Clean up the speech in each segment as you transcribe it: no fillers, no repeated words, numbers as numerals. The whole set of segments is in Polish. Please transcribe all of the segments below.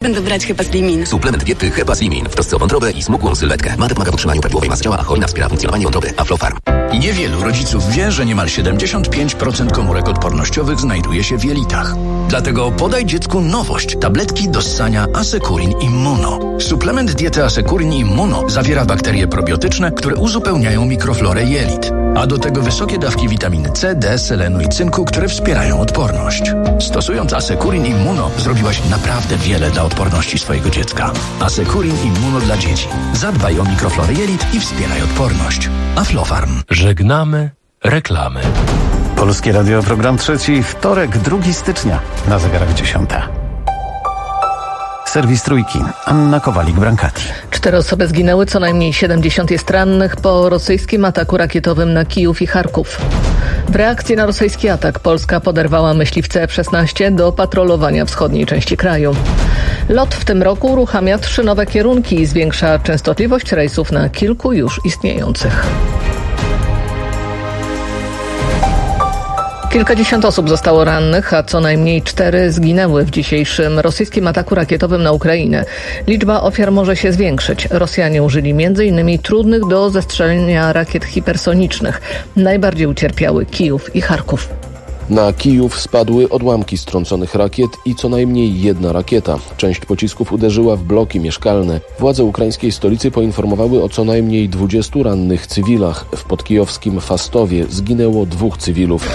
suplement wybrać Hepaslimin. Suplement diety Hepaslimin w trosce o wątrobę i smukłą sylwetkę. Mate pomaga w utrzymaniu prawidłowej masy ciała, a hojna wspiera funkcjonowanie wątroby. Aflofarm. Niewielu rodziców wie, że niemal 75% komórek odpornościowych znajduje się w jelitach. Dlatego podaj dziecku nowość. Tabletki do ssania Asekurin Immuno. Suplement diety Asekurin Immuno zawiera bakterie probiotyczne, które uzupełniają mikroflorę jelit. A do tego wysokie dawki witaminy C, D, selenu i cynku, które wspierają odporność. Stosując Asekurin Immuno zrobiłaś naprawdę wiele dla odporności swojego dziecka. Asekurin Immuno dla dzieci. Zadbaj o mikroflorę jelit i wspieraj odporność. Aflofarm. Żegnamy reklamy. Polskie Radio, program 3, wtorek, 2 stycznia, na zegarach 10. Serwis Trójki. Anna Kowalik-Brankati. 4 osoby zginęły, co najmniej 70 jest rannych po rosyjskim ataku rakietowym na Kijów i Charków. W reakcji na rosyjski atak Polska poderwała myśliwce F-16 do patrolowania wschodniej części kraju. LOT w tym roku uruchamia 3 nowe kierunki i zwiększa częstotliwość rejsów na kilku już istniejących. Kilkadziesiąt osób zostało rannych, a co najmniej 4 zginęły w dzisiejszym rosyjskim ataku rakietowym na Ukrainę. Liczba ofiar może się zwiększyć. Rosjanie użyli m.in. trudnych do zestrzelenia rakiet hipersonicznych. Najbardziej ucierpiały Kijów i Charków. Na Kijów spadły odłamki strąconych rakiet i co najmniej 1 rakieta. Część pocisków uderzyła w bloki mieszkalne. Władze ukraińskiej stolicy poinformowały o co najmniej 20 rannych cywilach. W podkijowskim Fastowie zginęło 2 cywilów.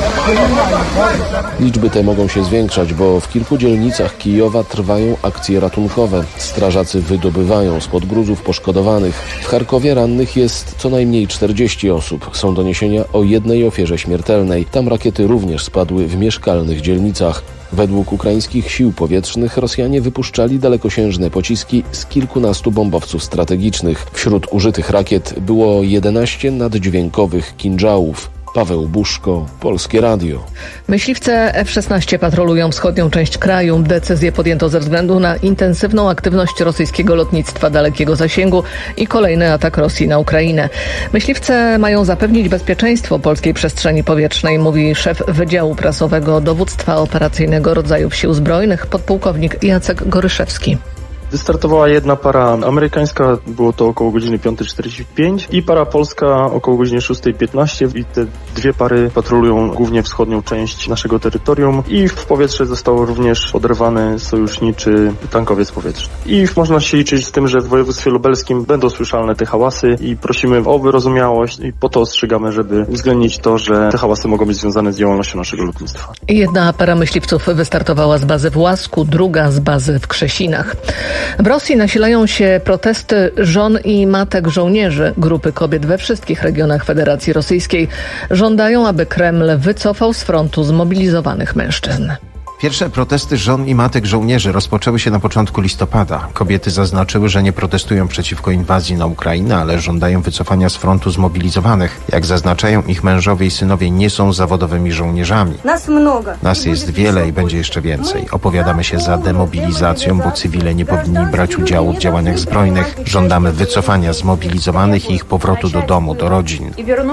Liczby te mogą się zwiększać, bo w kilku dzielnicach Kijowa trwają akcje ratunkowe. Strażacy wydobywają spod gruzów poszkodowanych. W Charkowie rannych jest co najmniej 40 osób. Są doniesienia o 1 ofierze śmiertelnej. Tam rakiety również spadły w mieszkalnych dzielnicach. Według ukraińskich sił powietrznych Rosjanie wypuszczali dalekosiężne pociski z kilkunastu bombowców strategicznych. Wśród użytych rakiet było 11 naddźwiękowych Kindżałów. Paweł Buszko, Polskie Radio. Myśliwce F-16 patrolują wschodnią część kraju. Decyzję podjęto ze względu na intensywną aktywność rosyjskiego lotnictwa dalekiego zasięgu i kolejny atak Rosji na Ukrainę. Myśliwce mają zapewnić bezpieczeństwo polskiej przestrzeni powietrznej, mówi szef Wydziału Prasowego Dowództwa Operacyjnego Rodzajów Sił Zbrojnych, podpułkownik Jacek Goryszewski. Wystartowała 1 para amerykańska, było to około godziny 5:45 i para polska około godziny 6:15 i te 2 pary patrolują głównie wschodnią część naszego terytorium i w powietrze został również oderwany sojuszniczy tankowiec powietrzny. I można się liczyć z tym, że w województwie lubelskim będą słyszalne te hałasy i prosimy o wyrozumiałość i po to ostrzegamy, żeby uwzględnić to, że te hałasy mogą być związane z działalnością naszego lotnictwa. 1 para myśliwców wystartowała z bazy w Łasku, 2 z bazy w Krzesinach. W Rosji nasilają się protesty żon i matek żołnierzy. Grupy kobiet we wszystkich regionach Federacji Rosyjskiej żądają, aby Kreml wycofał z frontu zmobilizowanych mężczyzn. Pierwsze protesty żon i matek żołnierzy rozpoczęły się na początku listopada. Kobiety zaznaczyły, że nie protestują przeciwko inwazji na Ukrainę, ale żądają wycofania z frontu zmobilizowanych. Jak zaznaczają, ich mężowie i synowie nie są zawodowymi żołnierzami. Nas jest wiele i będzie jeszcze więcej. Opowiadamy się za demobilizacją, bo cywile nie powinni brać udziału w działaniach zbrojnych. Żądamy wycofania zmobilizowanych i ich powrotu do domu, do rodzin.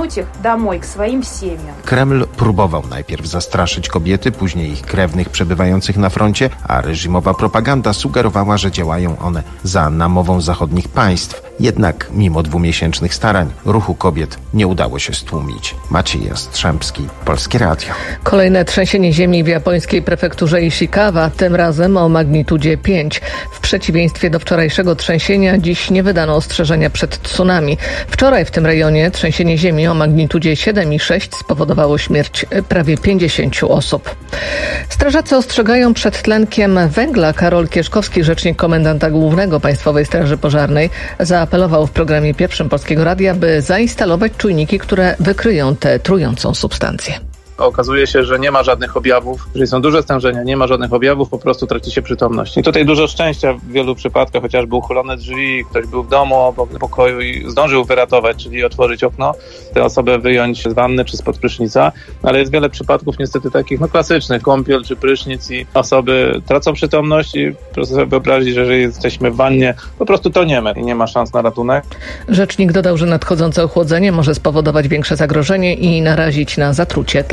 Kreml próbował najpierw zastraszyć kobiety, później ich krewnych przebywających na froncie, a reżimowa propaganda sugerowała, że działają one za namową zachodnich państw. Jednak mimo 2-miesięcznych starań ruchu kobiet nie udało się stłumić. Maciej Jastrzębski, Polskie Radio. Kolejne trzęsienie ziemi w japońskiej prefekturze Ishikawa, tym razem o magnitudzie 5. W przeciwieństwie do wczorajszego trzęsienia, dziś nie wydano ostrzeżenia przed tsunami. Wczoraj w tym rejonie trzęsienie ziemi o magnitudzie 7,6 spowodowało śmierć prawie 50 osób. Strażacy ostrzegają przed tlenkiem węgla. Karol Kieszkowski, rzecznik komendanta głównego Państwowej Straży Pożarnej, zaapelował w programie pierwszym Polskiego Radia, by zainstalować czujniki, które wykryją tę trującą substancję. Okazuje się, że nie ma żadnych objawów. Jeżeli są duże stężenia, nie ma żadnych objawów, po prostu traci się przytomność. I tutaj dużo szczęścia w wielu przypadkach, chociażby uchylone drzwi, ktoś był w domu obok pokoju i zdążył wyratować, czyli otworzyć okno, tę osobę wyjąć z wanny czy spod prysznica. Ale jest wiele przypadków niestety takich klasycznych, kąpiel czy prysznic i osoby tracą przytomność i proszę sobie wyobrazić, że jeżeli jesteśmy w wannie, po prostu toniemy i nie ma szans na ratunek. Rzecznik dodał, że nadchodzące ochłodzenie może spowodować większe zagrożenie i narazić na zatrucie tlenem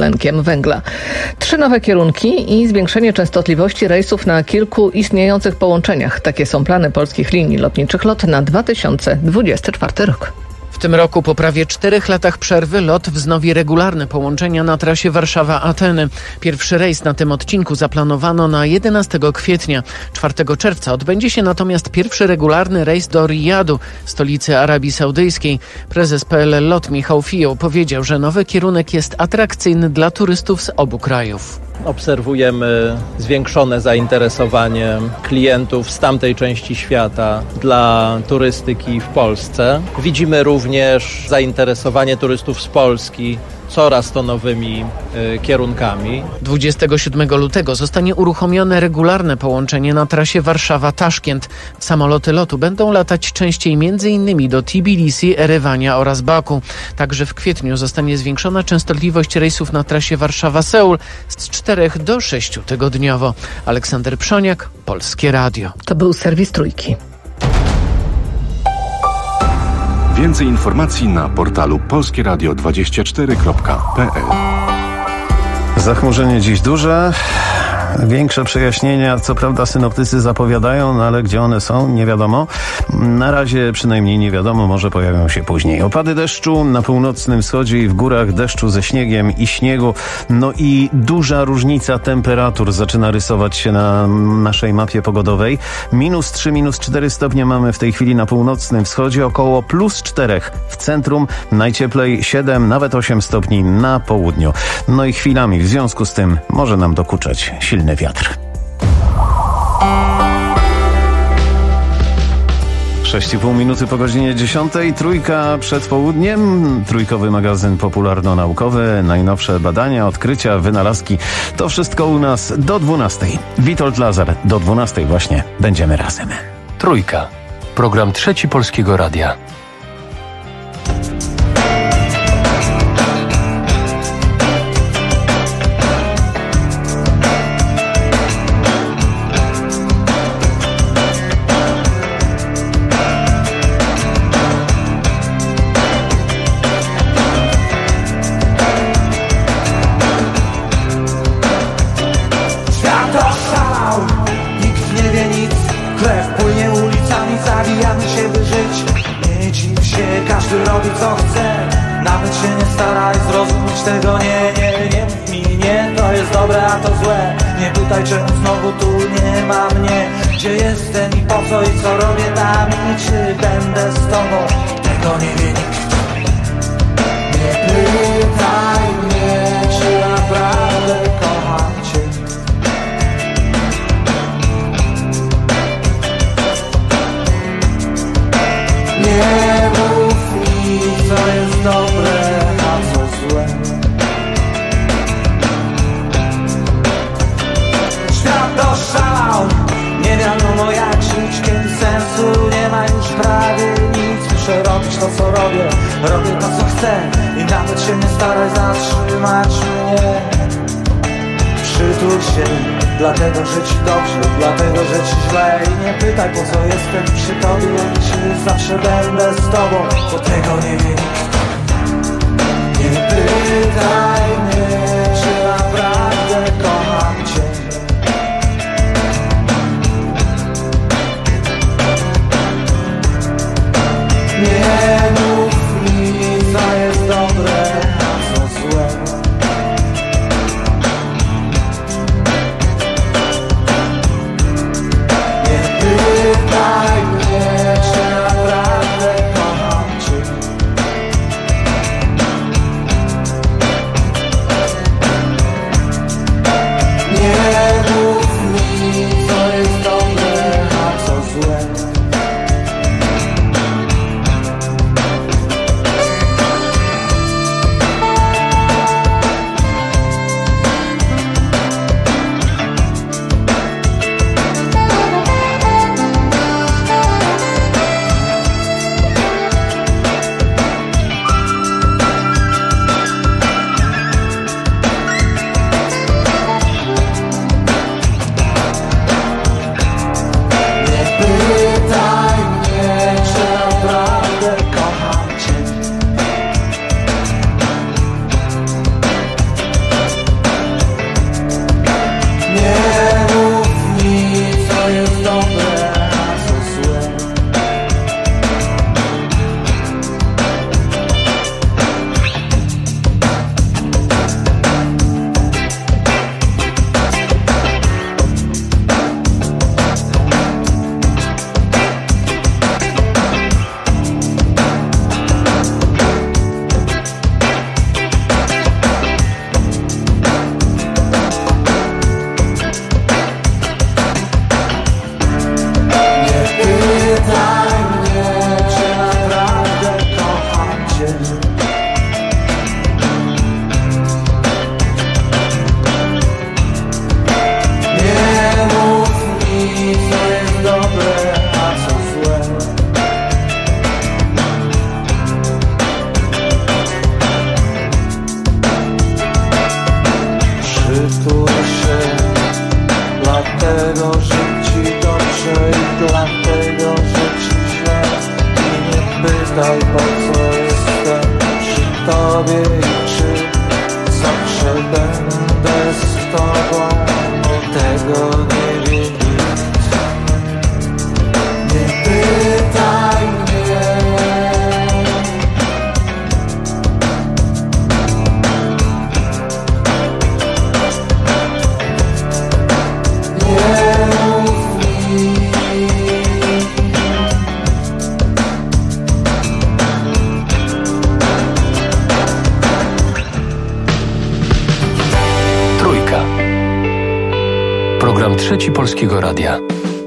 dwutlenkiem węgla. 3 nowe kierunki i zwiększenie częstotliwości rejsów na kilku istniejących połączeniach. Takie są plany polskich linii lotniczych LOT na 2024 rok. W tym roku po prawie 4 latach przerwy LOT wznowi regularne połączenia na trasie Warszawa-Ateny. Pierwszy rejs na tym odcinku zaplanowano na 11 kwietnia. 4 czerwca odbędzie się natomiast pierwszy regularny rejs do Rijadu, stolicy Arabii Saudyjskiej. Prezes PLL LOT Michał Fioł powiedział, że nowy kierunek jest atrakcyjny dla turystów z obu krajów. Obserwujemy zwiększone zainteresowanie klientów z tamtej części świata dla turystyki w Polsce. Widzimy również zainteresowanie turystów z Polski coraz to nowymi kierunkami. 27 lutego zostanie uruchomione regularne połączenie na trasie Warszawa-Taszkent. Samoloty LOT-u będą latać częściej m.in. do Tbilisi, Erywania oraz Baku. Także w kwietniu zostanie zwiększona częstotliwość rejsów na trasie Warszawa-Seul z 4 do 6 tygodniowo. Aleksander Przoniak, Polskie Radio. To był serwis Trójki. Więcej informacji na portalu polskieradio24.pl. Zachmurzenie dziś duże. Większe przejaśnienia, co prawda synoptycy zapowiadają, no ale gdzie one są, nie wiadomo. Na razie przynajmniej nie wiadomo, może pojawią się później. Opady deszczu na północnym wschodzie i w górach, deszczu ze śniegiem i śniegu. No i duża różnica temperatur zaczyna rysować się na naszej mapie pogodowej. -3, -4 stopnie mamy w tej chwili na północnym wschodzie, około +4 w centrum, najcieplej 7, nawet 8 stopni na południu. No i chwilami w związku z tym może nam dokuczać silny wiatr. 6,5 minuty po godzinie 10. Trójka przed południem. Trójkowy magazyn popularno-naukowy. Najnowsze badania, odkrycia, wynalazki. To wszystko u nas do 12. Witold Lazar, do 12 właśnie będziemy razem. Trójka. Program Trzeci Polskiego Radia. Czemu znowu tu nie ma mnie? Gdzie jestem i po co i co robię tam? I czy będę z tobą? Tego nie wie nikt. Nie pytaj mnie, czy naprawdę kocham cię. Nie mów mi, co jest dobre, a co złe. Doszalał, nie wiadomo jak żyć, kiedy sensu nie ma już prawie nic. Muszę robić to co robię, robię to co chcę i nawet się nie staraj zatrzymać mnie. Przytul się, dlatego że ci dobrze, dlatego że ci źle. I nie pytaj po co jestem przy tobie, czy zawsze będę z tobą, bo tego nie wie nikt. Nie pytaj mnie, czy naprawdę kocham cię. Nie mów mi, co jest dobre, a co złe. Nie pytaj mnie, czy naprawdę kocham cię. dlatego, że ci źle. I nie pytaj, po co jestem przy tobie i czy zawsze będę z tobą, bo tego nie wie nikt. Nie pytaj mnie. Nie mów mi. Trójka. Program Trzeci Polskiego Radia.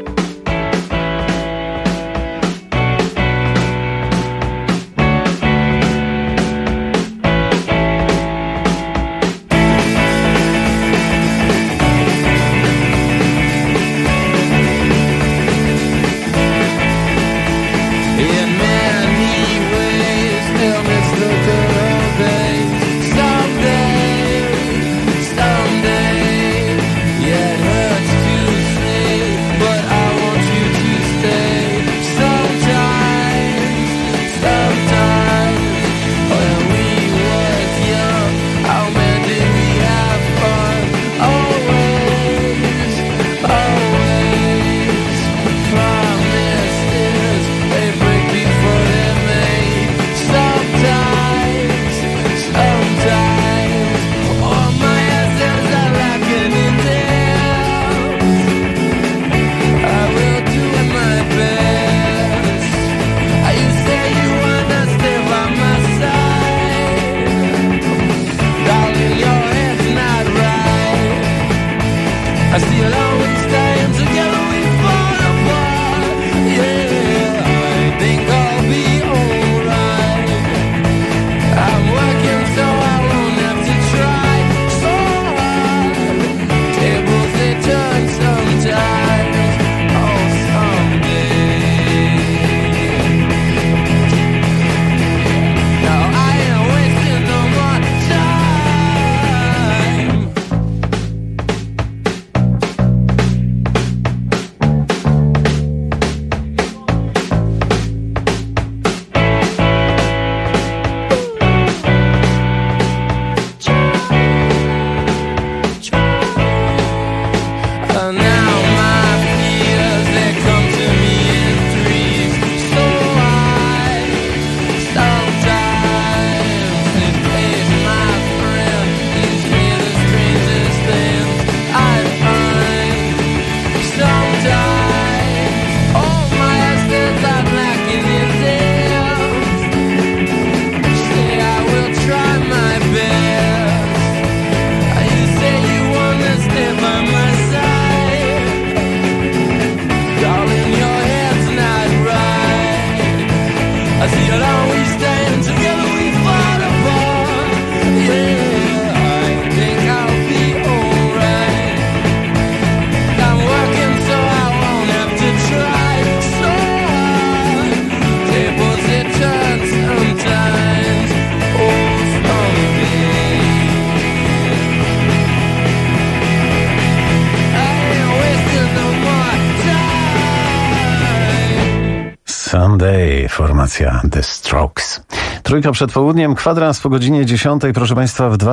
Someday, formacja The Strokes. Trójka przed południem, kwadrans po godzinie 10. Proszę Państwa, w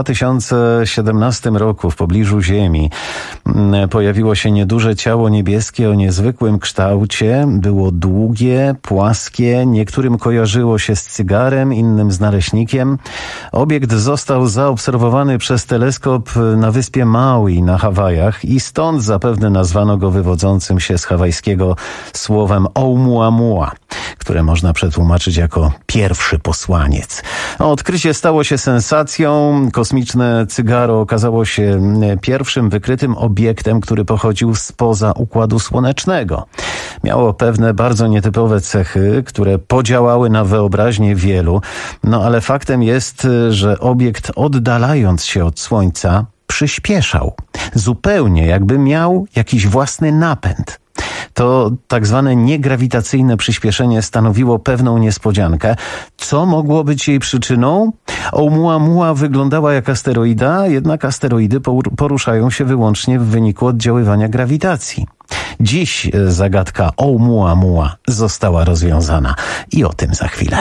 2017 roku w pobliżu Ziemi pojawiło się nieduże ciało niebieskie o niezwykłym kształcie. Było długie, płaskie, niektórym kojarzyło się z cygarem, innym z naleśnikiem. Obiekt został zaobserwowany przez teleskop na wyspie Maui na Hawajach i stąd zapewne nazwano go wywodzącym się z hawajskiego słowem Oumuamua, które można przetłumaczyć jako pierwszy posłaniec. Odkrycie stało się sensacją. Kosmiczne cygaro okazało się pierwszym wykrytym obiektem, który pochodził spoza Układu Słonecznego. Miało pewne bardzo nietypowe cechy, które podziałały na wyobraźnię wielu, ale faktem jest, że obiekt oddalając się od Słońca przyspieszał. Zupełnie jakby miał jakiś własny napęd. To tak zwane niegrawitacyjne przyspieszenie stanowiło pewną niespodziankę. Co mogło być jej przyczyną? Oumuamua wyglądała jak asteroida, jednak asteroidy poruszają się wyłącznie w wyniku oddziaływania grawitacji. Dziś zagadka Oumuamua została rozwiązana i o tym za chwilę.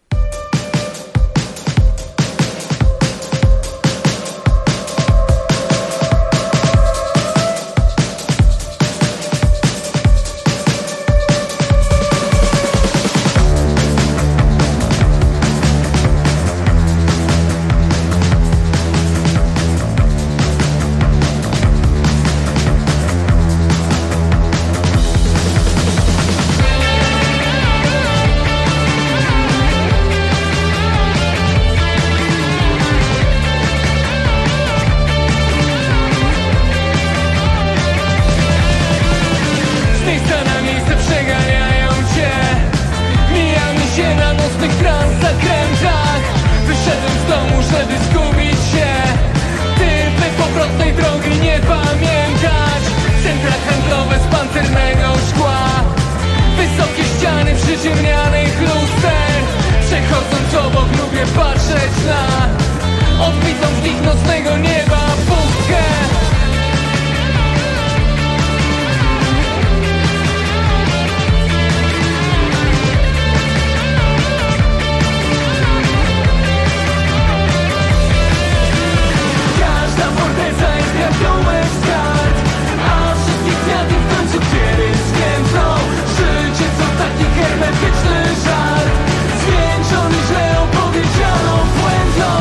Przyciemnianych luster, przechodząc obok lubię patrzeć na odbitą w nich nocnego nieba pustkę. Każda forteca jest jak domek z kart, a wszystkie kwiaty w końcu kiedyś zwiędną. Życie to taki hermetyczny żart, zwieńczony źle opowiedzianą błędną.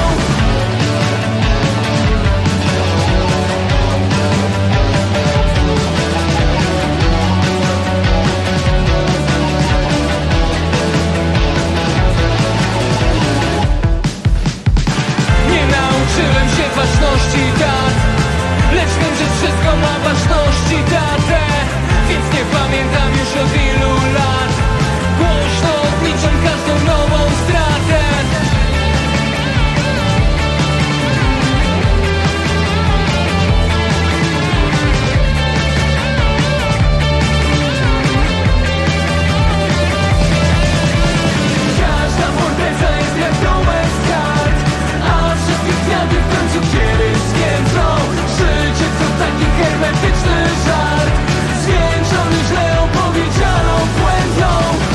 Nie nauczyłem się ważności dat, lecz wiem, że wszystko ma ważności datę. Więc nie pamiętam już od ilu lat, głośno odliczam każdą nową stratę. Każda forteca jest jak domek z kart, a wszystkie kwiaty w końcu kiedyś zwiędną. Życie to taki hermetyczny żart, zwieńczony źle opowiedzianą błędną.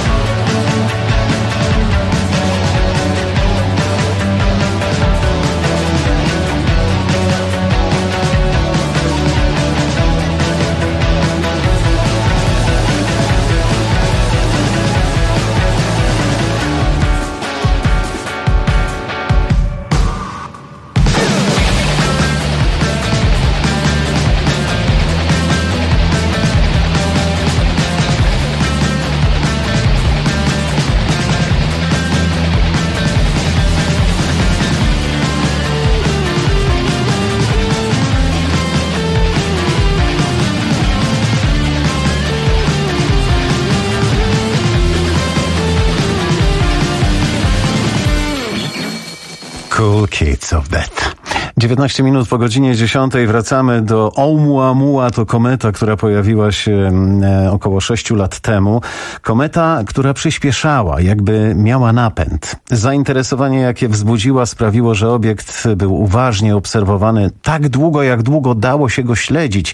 Cool Kids of Death. 19 minut po godzinie 10 wracamy do Oumuamua. To kometa, która pojawiła się około 6 lat temu. Kometa, która przyspieszała, jakby miała napęd. Zainteresowanie, jakie wzbudziła, sprawiło, że obiekt był uważnie obserwowany tak długo, jak długo dało się go śledzić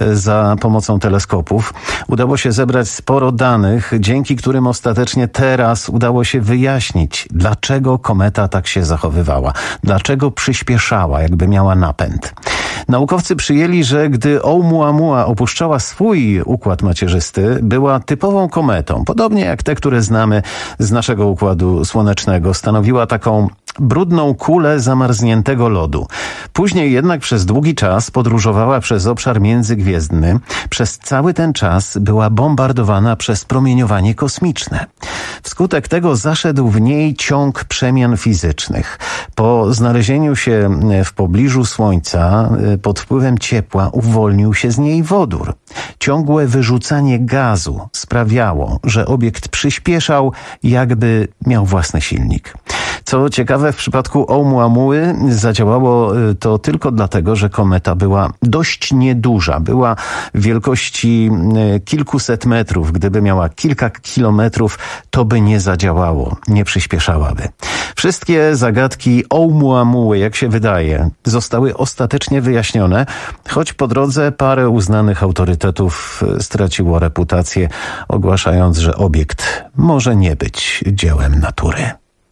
za pomocą teleskopów. Udało się zebrać sporo danych, dzięki którym ostatecznie teraz udało się wyjaśnić, dlaczego kometa tak się zachowywała. Dlaczego przyspieszała, jakby miała napęd. Naukowcy przyjęli, że gdy Oumuamua opuszczała swój układ macierzysty, była typową kometą, podobnie jak te, które znamy z naszego układu słonecznego. Stanowiła taką brudną kulę zamarzniętego lodu. Później jednak przez długi czas podróżowała przez obszar międzygwiezdny. Przez cały ten czas była bombardowana przez promieniowanie kosmiczne. Wskutek tego zaszedł w niej ciąg przemian fizycznych. Po znalezieniu się w pobliżu Słońca pod wpływem ciepła uwolnił się z niej wodór. Ciągłe wyrzucanie gazu sprawiało, że obiekt przyspieszał, jakby miał własny silnik. Co ciekawe, w przypadku Oumuamui zadziałało to tylko dlatego, że kometa była dość nieduża. Była wielkości kilkuset metrów. Gdyby miała kilka kilometrów, to by nie zadziałało, nie przyspieszałaby. Wszystkie zagadki Oumuamui, jak się wydaje, zostały ostatecznie wyjaśnione, choć po drodze parę uznanych autorytetów straciło reputację, ogłaszając, że obiekt może nie być dziełem natury.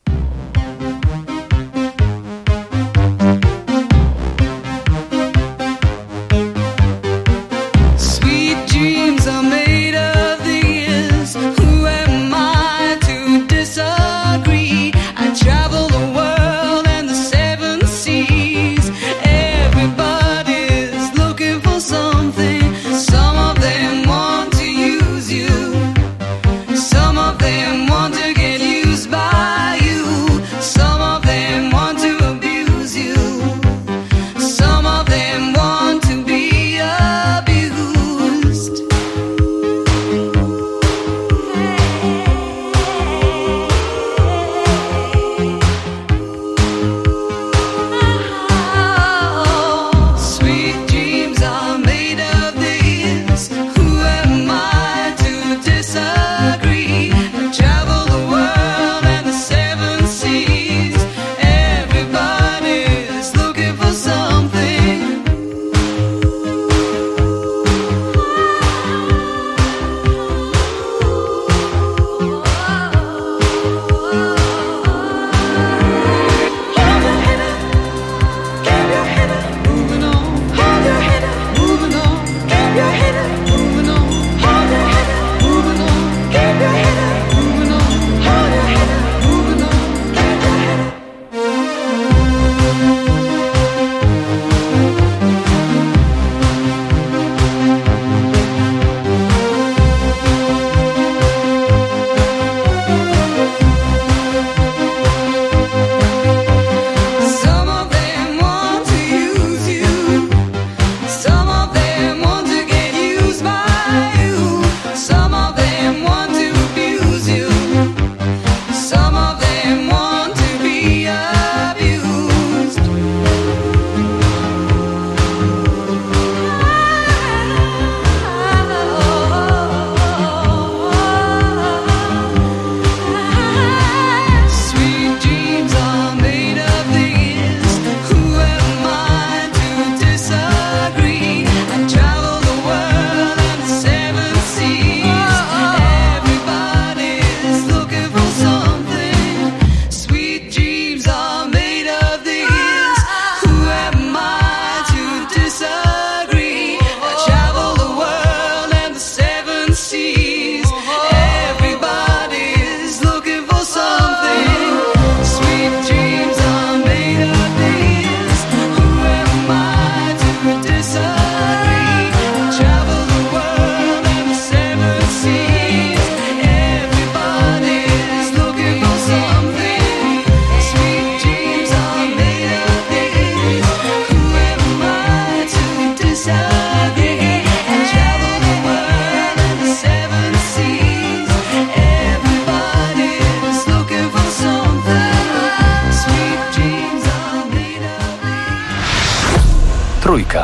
Trójka.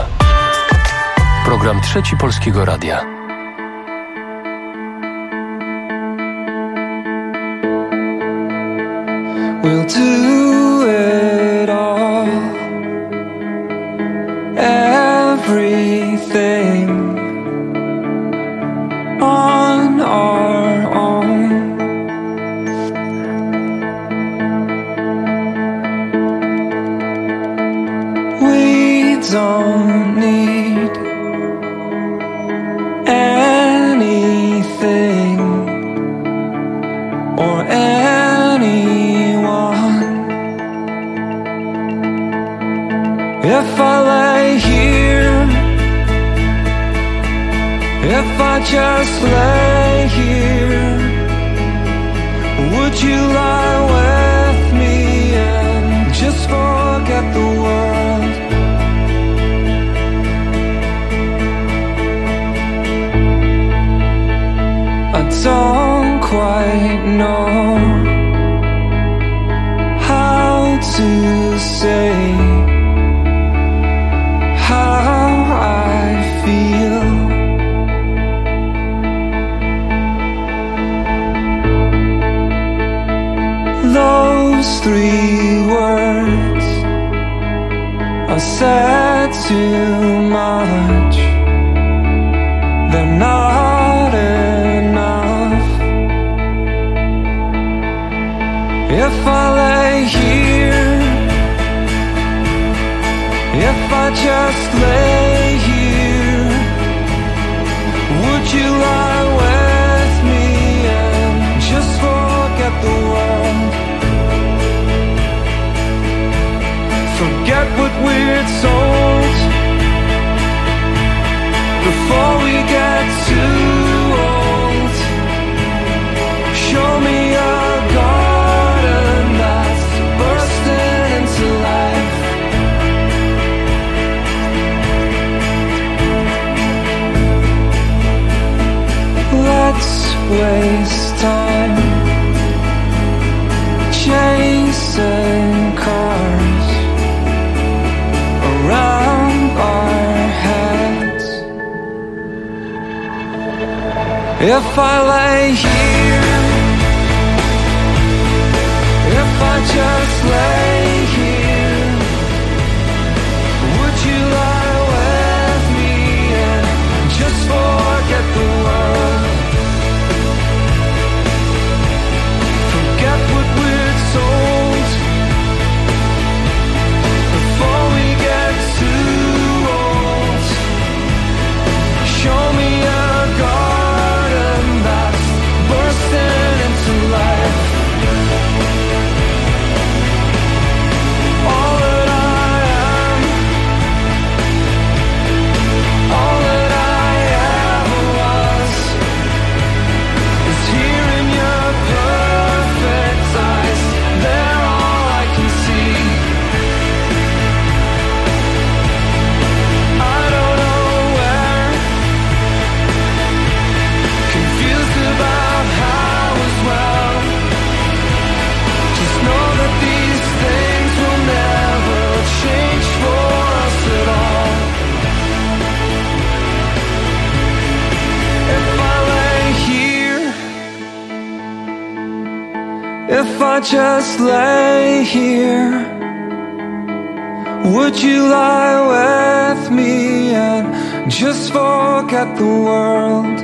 Program Trzeci Polskiego Radia. We'll do it all. Everything on our own. We don't need anything or anyone. If I lay here, if I just lay here, would you lie with me and just forget the world? I don't quite know how say how I feel. Those 3 words are said too much. They're not enough. If I lay here, if I just lay here, would you lie with me and just forget the world? Forget what we're told before we get too old. Show me a garden that's bursting into life. Let's waste time chasing cars around our heads. If I lay here, if I just lay here, would you lie with me and just forget the world? Forget what we're told before we get too old. Show me a garden that's bursting into life. All that I am, all that I ever was, is here in your perfect eyes. They're all I can see. I don't know where, confused about how as well. Just know that these things will never change for us at all. If I lay here, if I just lay here, would you lie with me and just forget the world?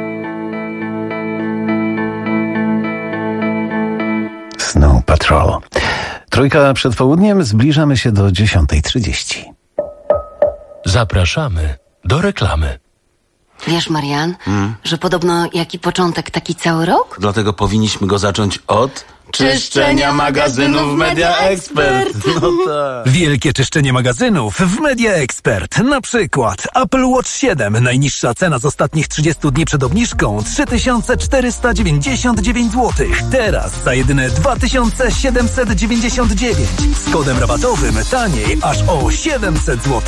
Snow Patrol. Trójka przed południem, zbliżamy się do 10:30. Zapraszamy do reklamy. Wiesz, Marian, że podobno jaki początek, taki cały rok? Dlatego powinniśmy go zacząć od czyszczenia magazynów Media Expert. No tak. Wielkie czyszczenie magazynów w Media Expert. Na przykład Apple Watch 7. Najniższa cena z ostatnich 30 dni przed obniżką 3499 zł. Teraz za jedyne 2799. Z kodem rabatowym taniej aż o 700 zł.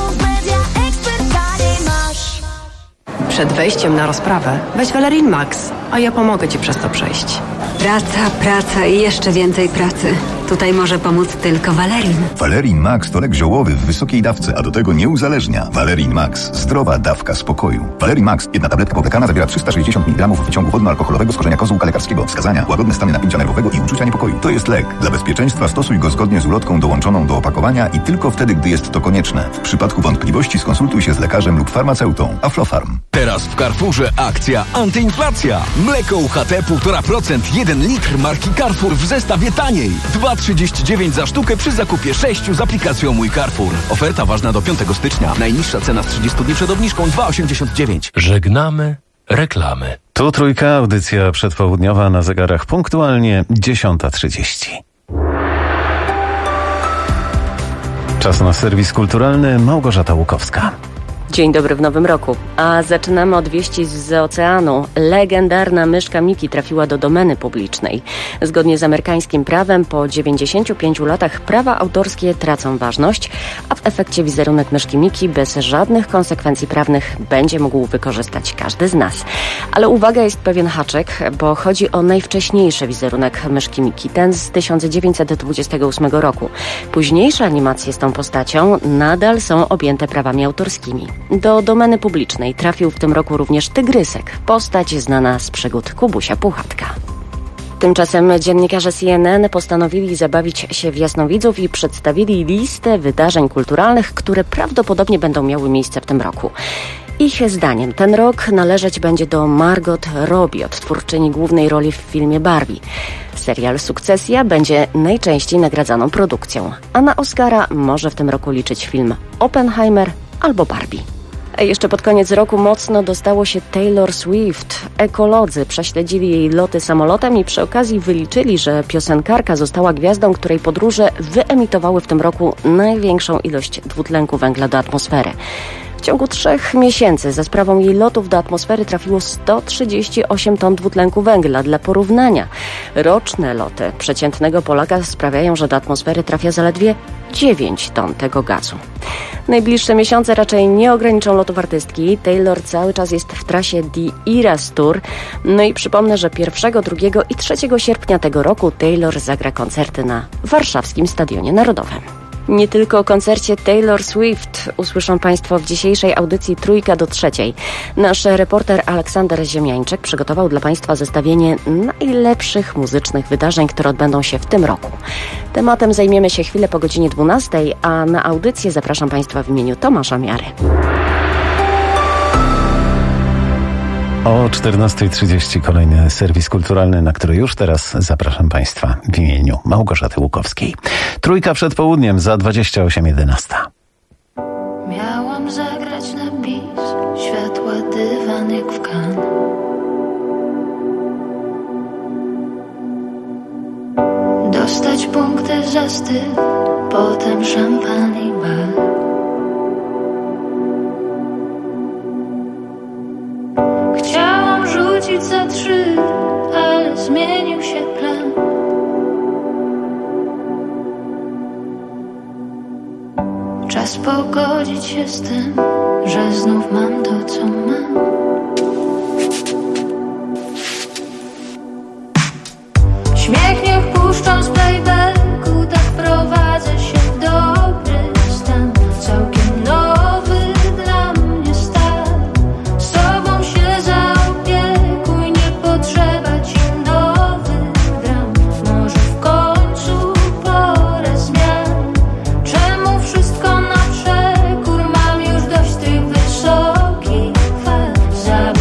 Przed wejściem na rozprawę weź Valerin Max, a ja pomogę Ci przez to przejść. Praca i jeszcze więcej pracy. Tutaj może pomóc tylko Valerin. Valerin Max to lek ziołowy w wysokiej dawce, a do tego nie uzależnia. Valerin Max. Zdrowa dawka spokoju. Valerin Max. Jedna tabletka powlekana zawiera 360 mg wyciągu wodno-alkoholowego z korzenia kozłka lekarskiego. Wskazania: łagodne stany napięcia nerwowego i uczucia niepokoju. To jest lek. Dla bezpieczeństwa stosuj go zgodnie z ulotką dołączoną do opakowania i tylko wtedy, gdy jest to konieczne. W przypadku wątpliwości skonsultuj się z lekarzem lub farmaceutą. Aflofarm. Teraz w Carrefourze akcja antyinflacja. Mleko UHT 1,5%, 1 litr marki Carrefour w zestawie taniej. 2,39 za sztukę przy zakupie 6 z aplikacją Mój Carrefour. Oferta ważna do 5 stycznia. Najniższa cena z 30 dni przed obniżką 2,89. Żegnamy reklamy. Tu Trójka, audycja przedpołudniowa, na zegarach punktualnie 10:30. Czas na serwis kulturalny. Małgorzata Łukowska. Dzień dobry w nowym roku. A zaczynamy od wieści z oceanu. Legendarna myszka Miki trafiła do domeny publicznej. Zgodnie z amerykańskim prawem po 95 latach prawa autorskie tracą ważność, a w efekcie wizerunek myszki Miki bez żadnych konsekwencji prawnych będzie mógł wykorzystać każdy z nas. Ale uwaga, jest pewien haczyk, bo chodzi o najwcześniejszy wizerunek myszki Miki, ten z 1928 roku. Późniejsze animacje z tą postacią nadal są objęte prawami autorskimi. Do domeny publicznej trafił w tym roku również tygrysek, postać znana z przygód Kubusia Puchatka. Tymczasem dziennikarze CNN postanowili zabawić się w jasnowidzów i przedstawili listę wydarzeń kulturalnych, które prawdopodobnie będą miały miejsce w tym roku. Ich zdaniem ten rok należeć będzie do Margot Robbie, odtwórczyni głównej roli w filmie Barbie. Serial Sukcesja będzie najczęściej nagradzaną produkcją, a na Oscara może w tym roku liczyć film Oppenheimer albo Barbie. A jeszcze pod koniec roku mocno dostało się Taylor Swift. Ekolodzy prześledzili jej loty samolotem i przy okazji wyliczyli, że piosenkarka została gwiazdą, której podróże wyemitowały w tym roku największą ilość dwutlenku węgla do atmosfery. W ciągu 3 miesięcy za sprawą jej lotów do atmosfery trafiło 138 ton dwutlenku węgla. Dla porównania, roczne loty przeciętnego Polaka sprawiają, że do atmosfery trafia zaledwie 9 ton tego gazu. Najbliższe miesiące raczej nie ograniczą lotów artystki. Taylor cały czas jest w trasie The Eras Tour. No i przypomnę, że 1, 2 i 3 sierpnia tego roku Taylor zagra koncerty na warszawskim Stadionie Narodowym. Nie tylko o koncercie Taylor Swift usłyszą Państwo w dzisiejszej audycji 2 do 3. Nasz reporter Aleksander Ziemiańczyk przygotował dla Państwa zestawienie najlepszych muzycznych wydarzeń, które odbędą się w tym roku. Tematem zajmiemy się chwilę po godzinie 12, a na audycję zapraszam Państwa w imieniu Tomasza Miary. O 14:30 kolejny serwis kulturalny, na który już teraz zapraszam Państwa w imieniu Małgorzaty Łukowskiej. 3 przed południem za 28:11. Miałam zagrać na bis, światła dywan jak w Cannes. Dostać punkty za styl, potem szampan i bar. Chciałam rzucić za 3, ale zmienił się plan. Czas pogodzić się z tym, że znów mam to, co mam. Śmiech niech puszczą z playbacku, tak wprowadzę się w dobry stan. Całkiem nowy dla mnie stan. Z sobą się zaopiekuj, nie potrzeba ci nowych dram. Może w końcu pora zmian. Czemu wszystko na przekór? Mam już dość tych wysokich fal. Za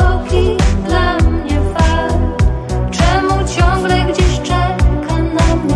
wysokich dla mnie fal. Czemu ciągle gdzieś czeka na mnie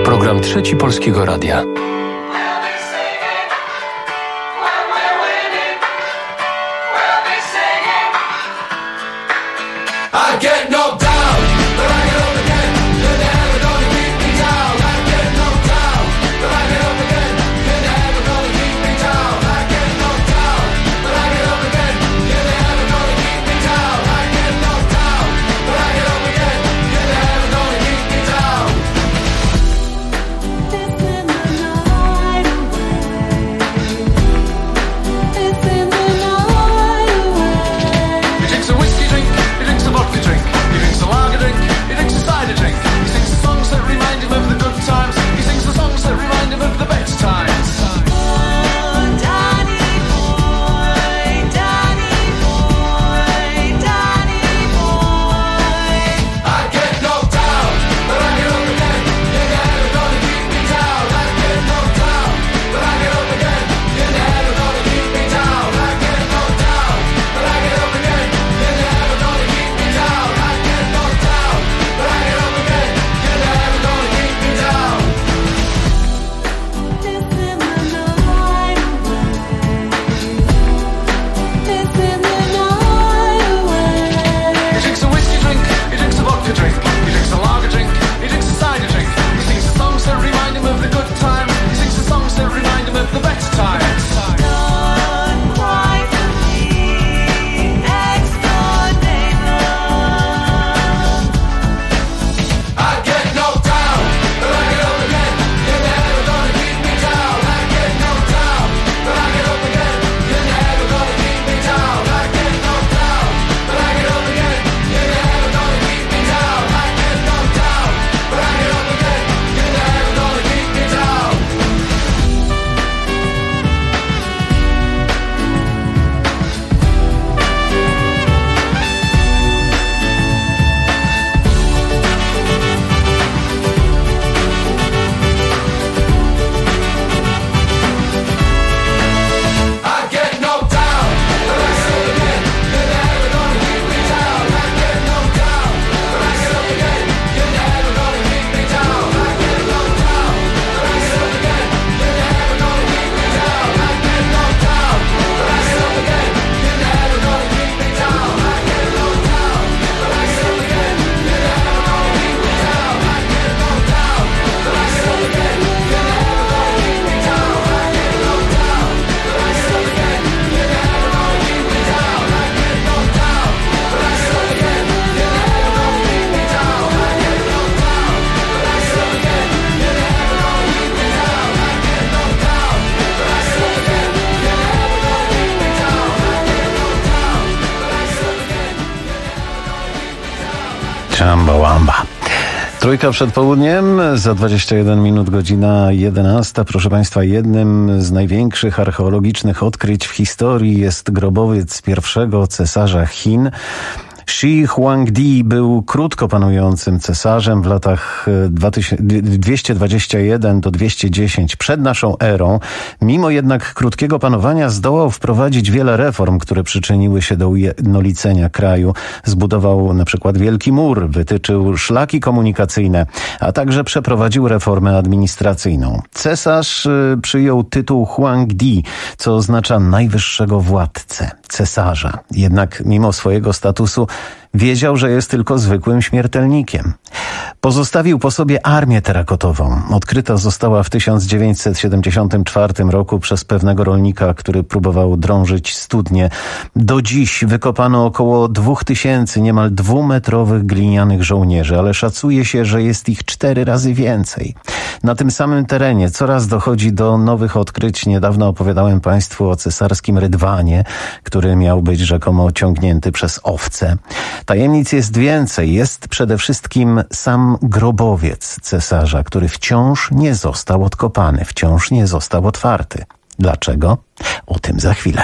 Program Trzeci Polskiego Radia. Czamba-łamba. Trójka przed południem, za 21 minut godzina 11. Proszę Państwa, jednym z największych archeologicznych odkryć w historii jest grobowiec pierwszego cesarza Chin. Shi Huangdi był krótko panującym cesarzem w latach 221 do 210 przed naszą erą. Mimo jednak krótkiego panowania zdołał wprowadzić wiele reform, które przyczyniły się do ujednolicenia kraju. Zbudował na przykład Wielki Mur, wytyczył szlaki komunikacyjne, a także przeprowadził reformę administracyjną. Cesarz przyjął tytuł Huangdi, co oznacza najwyższego władcę, cesarza. Jednak mimo swojego statusu wiedział, że jest tylko zwykłym śmiertelnikiem. Pozostawił po sobie armię terakotową. Odkryta została w 1974 roku przez pewnego rolnika, który próbował drążyć studnie. Do dziś wykopano około 2000 niemal 2-metrowych glinianych żołnierzy, ale szacuje się, że jest ich 4 razy więcej. Na tym samym terenie coraz dochodzi do nowych odkryć. Niedawno opowiadałem Państwu o cesarskim rydwanie, który miał być rzekomo ciągnięty przez owce. Tajemnic jest więcej. Jest przede wszystkim sam grobowiec cesarza, który wciąż nie został odkopany, wciąż nie został otwarty. Dlaczego? O tym za chwilę.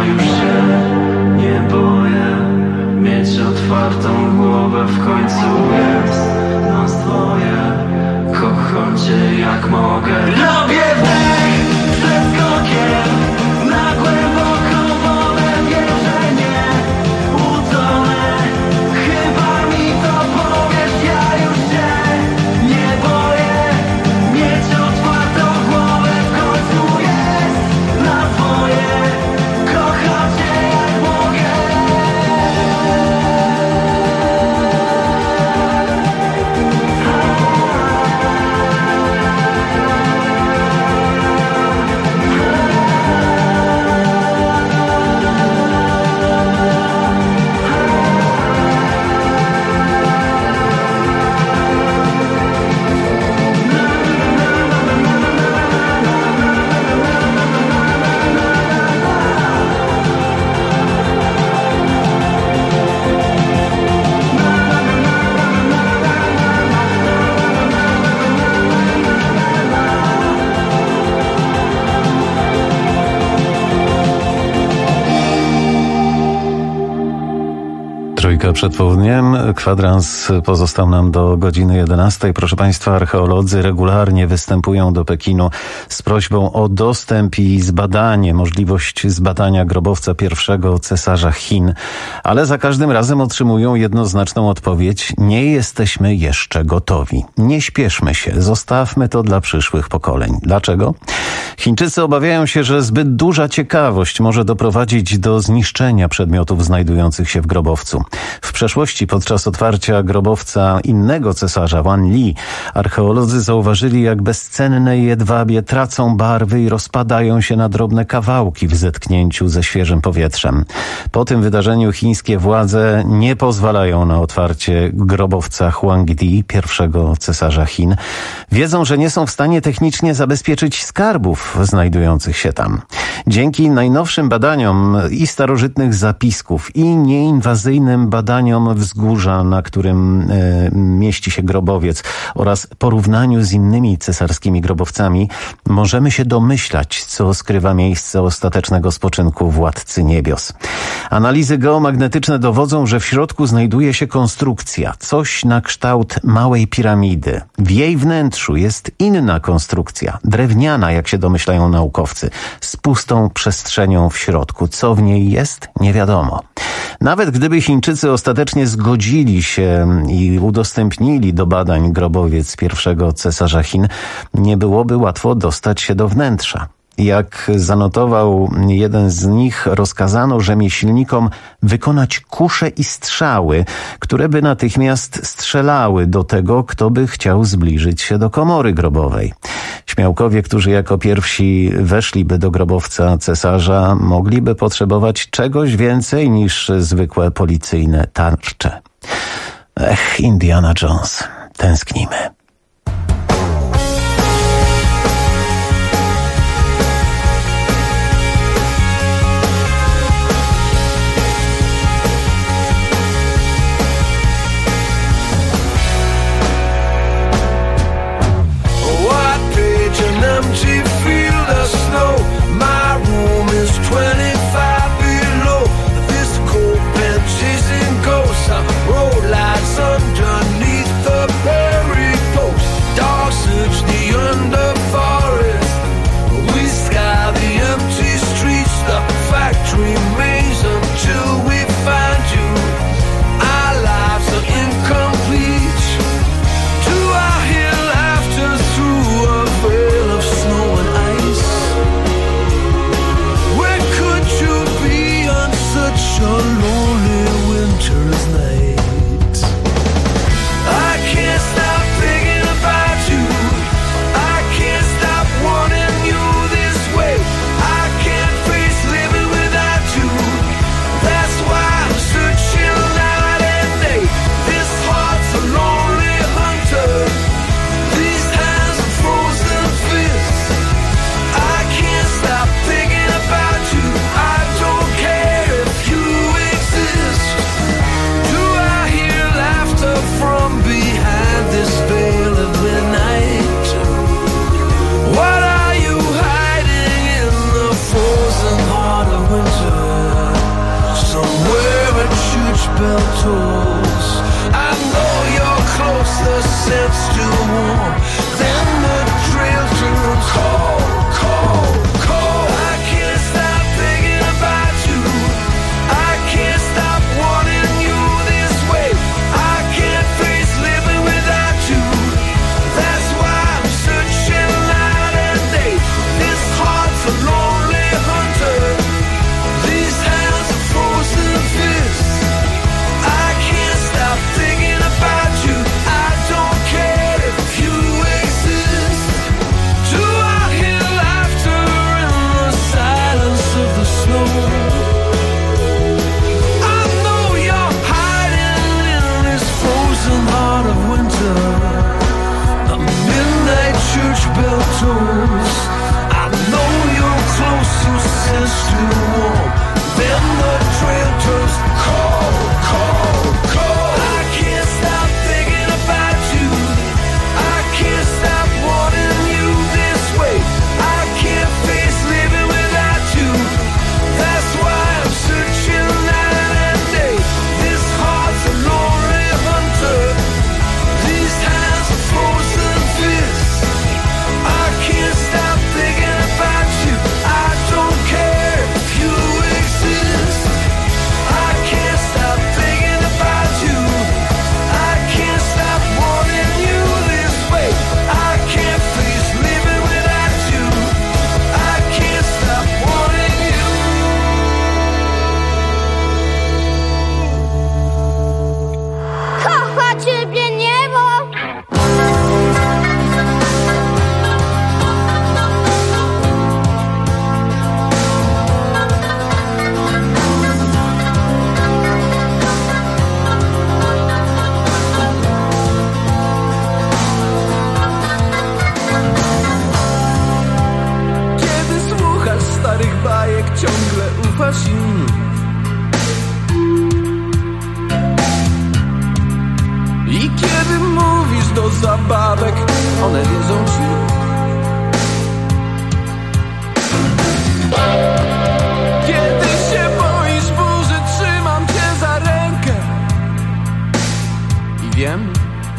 Ja już się nie boję, mieć otwartą głowę w końcu jest nas dwoje. Kocham cię jak mogę. Robię wdech ze skokiem na głęboką wodę. Wiem, że nie utonę. Chyba mi to powiesz. Ja już się nie boję, mieć otwartą głowę w końcu jest na twoje. Kocham cię jak mogę. Trójka przed południem, kwadrans pozostał nam do godziny 11. Proszę Państwa, archeolodzy regularnie występują do Pekinu z prośbą o dostęp i możliwość zbadania grobowca pierwszego cesarza Chin, ale za każdym razem otrzymują jednoznaczną odpowiedź: nie jesteśmy jeszcze gotowi. Nie śpieszmy się, zostawmy to dla przyszłych pokoleń. Dlaczego? Chińczycy obawiają się, że zbyt duża ciekawość może doprowadzić do zniszczenia przedmiotów znajdujących się w grobowcu. W przeszłości podczas otwarcia grobowca innego cesarza, Wan Li, archeolodzy zauważyli, jak bezcenne jedwabie tracą barwy i rozpadają się na drobne kawałki w zetknięciu ze świeżym powietrzem. Po tym wydarzeniu chińskie władze nie pozwalają na otwarcie grobowca Huangdi, pierwszego cesarza Chin. Wiedzą, że nie są w stanie technicznie zabezpieczyć skarbów znajdujących się tam. Dzięki najnowszym badaniom i starożytnych zapisków i nieinwazyjnym badaniom wzgórza, na którym mieści się grobowiec, oraz porównaniu z innymi cesarskimi grobowcami, możemy się domyślać, co skrywa miejsce ostatecznego spoczynku władcy niebios. Analizy geomagnetyczne dowodzą, że w środku znajduje się konstrukcja, coś na kształt małej piramidy. W jej wnętrzu jest inna konstrukcja, drewniana, jak się domyślają naukowcy, z pustą przestrzenią w środku. Co w niej jest, nie wiadomo. Nawet gdyby Chińczycy ostatecznie zgodzili się i udostępnili do badań grobowiec pierwszego cesarza Chin, nie byłoby łatwo dostać się do wnętrza. Jak zanotował jeden z nich, rozkazano rzemieślnikom wykonać kusze i strzały, które by natychmiast strzelały do tego, kto by chciał zbliżyć się do komory grobowej. Śmiałkowie, którzy jako pierwsi weszliby do grobowca cesarza, mogliby potrzebować czegoś więcej niż zwykłe policyjne tarcze. Indiana Jones. Tęsknimy. Chasing ghosts on road lights underneath the prairie. zabawek, one wierzą ci. Kiedy się boisz burzy, trzymam cię za rękę i wiem,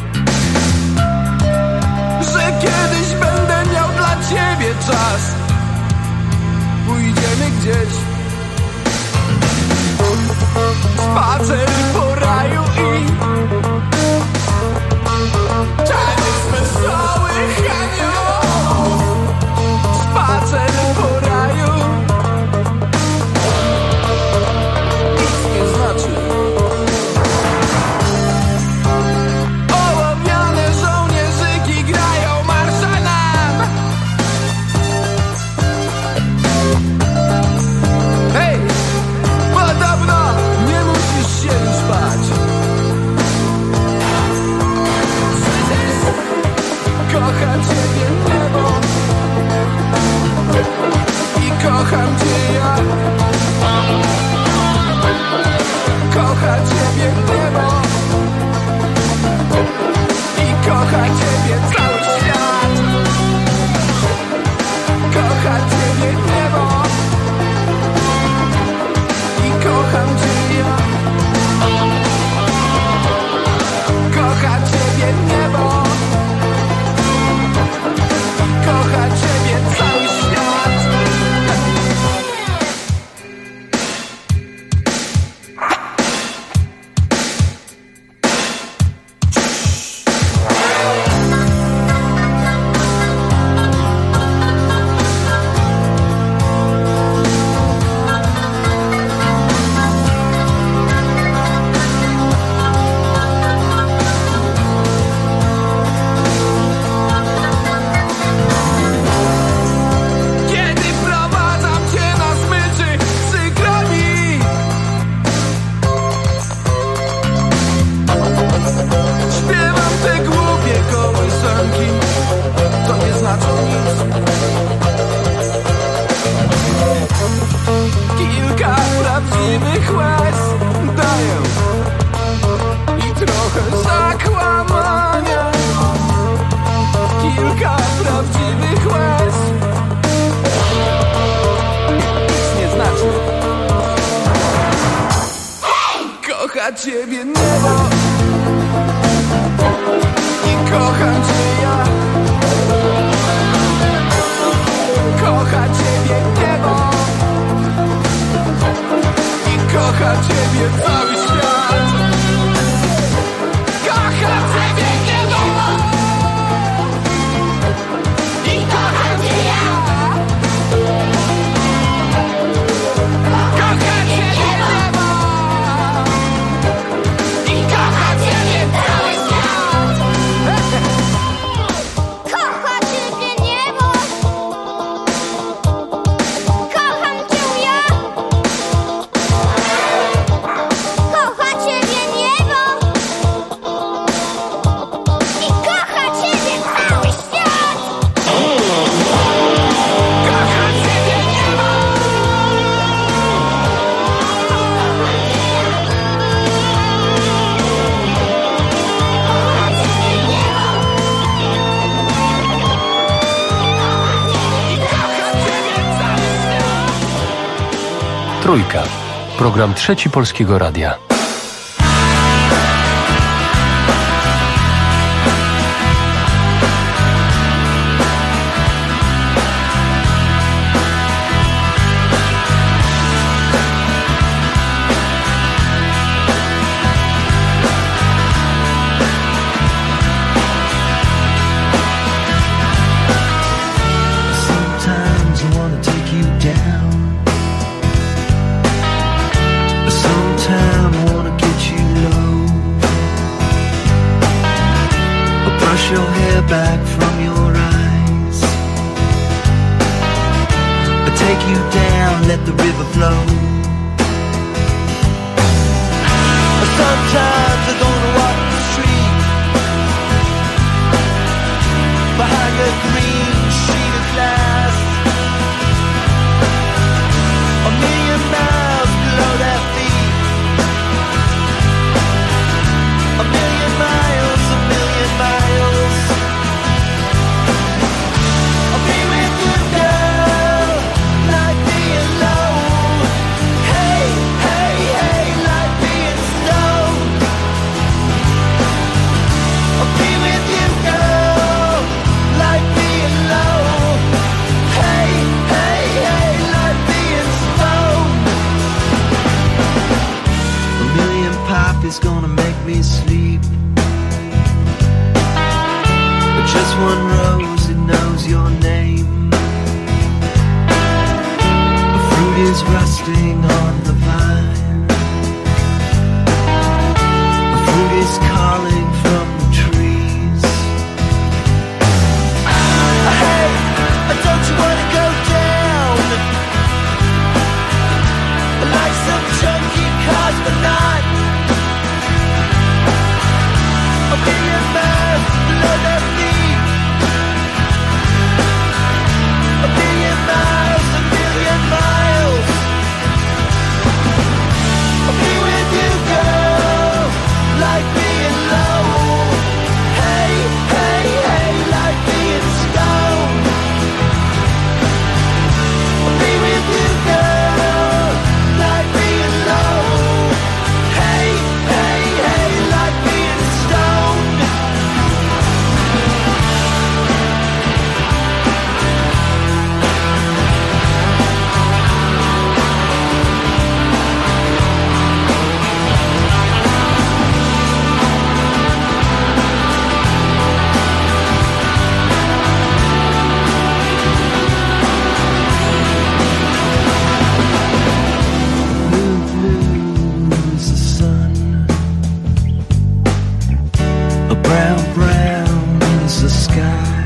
że kiedyś będę miał dla ciebie czas. Pójdziemy gdzieś, spacer po raju i taniec wesołych aniołów. Spacer po raju nic nie znaczy. Ołowiane żołnierzyki grają marsza nam. Hej, podobno nie musisz się już bać. Kocham ciebie niebo i kocham cię ja. Kocha ciebie niebo i kocha ciebie cały świat. Kocha ciebie niebo i kocham cię ja. Kocha ciebie niebo, kocha ciebie cały świat. Kiedy prowadzam cię na smyczy, przykro mi. Śpiewam te głupie kołysanki, to nie znaczy nic. Kilka prawdziwych łez daję i trochę zakłamania. Kilka prawdziwych łez nic nie znaczy. Kocha ciebie niebo i kocham cię ja. Kocha ciebie niebo i kocha ciebie cały świat. Kocha ciebie niebo i kocham cię ja. Kocha ciebie niebo i kocha ciebie cały świat. Kocha ciebie niebo, kocham cię ja. Kocha ciebie niebo i kocha ciebie cały świat. Kocha ciebie niebo. Trójka. Program Trzeci Polskiego Radia. Sometimes I wanna take you down. Sometimes I wanna get you low. Or brush your hair back from your eyes. Or take you down, let the river flow. Or sometimes I'm gonna walk the street behind a green sheet of glass. A million miles below their feet. A million miles, a million miles. nothing's gonna make me sleep. But just one rose, it knows your name. A fruit is rusting on the vine. A fruit is calling from the trees. Hey, don't you wanna go down? Like some junkie cosmonaut. A million miles below their feet. A million miles, a million miles. I'll be with you, girl, like being low. Hey, hey, hey, like being stoned. I'll be with you, girl, like being low. Hey, hey, hey, like being stoned. Blue is the sun. A brown, brown is the sky.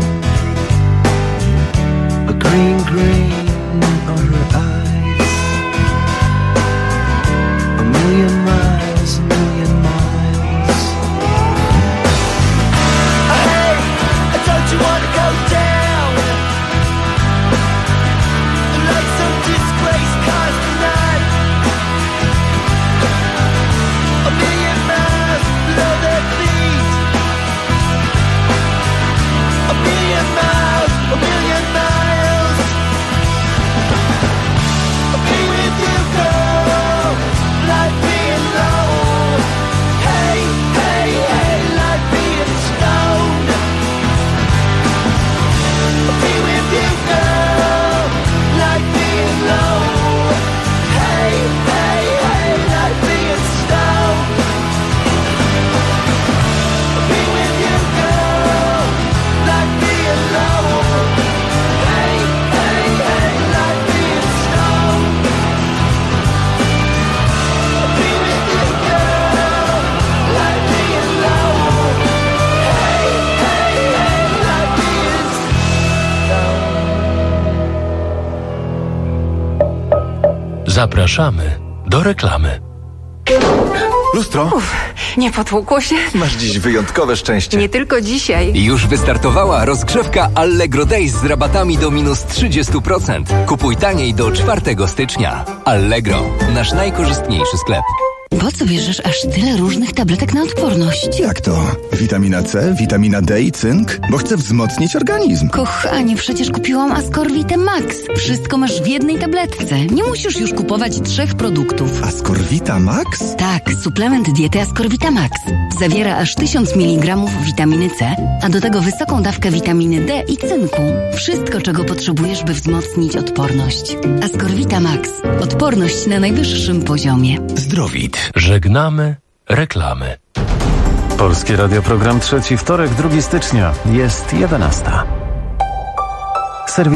A green, green are her eyes. A million miles, a million miles. Hey, don't you wanna go down? Like some disgraced cosmonaut. A million miles below their feet. A million miles, a million miles. I'll be with you, girl, like being low. Hey, hey, hey, like being stoned. I'll be with you, girl, like being low. Hey, hey, hey, like being stoned. I'll be with you, girl, like being low. Hey, hey, hey, like being stoned. I'll be with you, girl, like being low. Hey, hey, hey, like being Zapraszamy do reklamy. Lustro? Nie potłukło się? Masz dziś wyjątkowe szczęście. Nie tylko dzisiaj. Już wystartowała rozgrzewka Allegro Days z rabatami do minus 30%. Kupuj taniej do 4 stycznia. Allegro, nasz najkorzystniejszy sklep. Po co bierzesz aż tyle różnych tabletek na odporność? Jak to? Witamina C, witamina D i cynk? Bo chcę wzmocnić organizm. Kochanie, przecież kupiłam Ascorvitę Max. Wszystko masz w jednej tabletce. Nie musisz już kupować 3 produktów. Ascorvita Max? Tak, suplement diety Ascorvita Max. Zawiera aż 1000 mg witaminy C, a do tego wysoką dawkę witaminy D i cynku. Wszystko, czego potrzebujesz, by wzmocnić odporność. Ascorvita Max. Odporność na najwyższym poziomie. Zdrowit. Żegnamy reklamy. Polskie Radio, program trzeci, wtorek, 2 stycznia. Jest 11. Serwis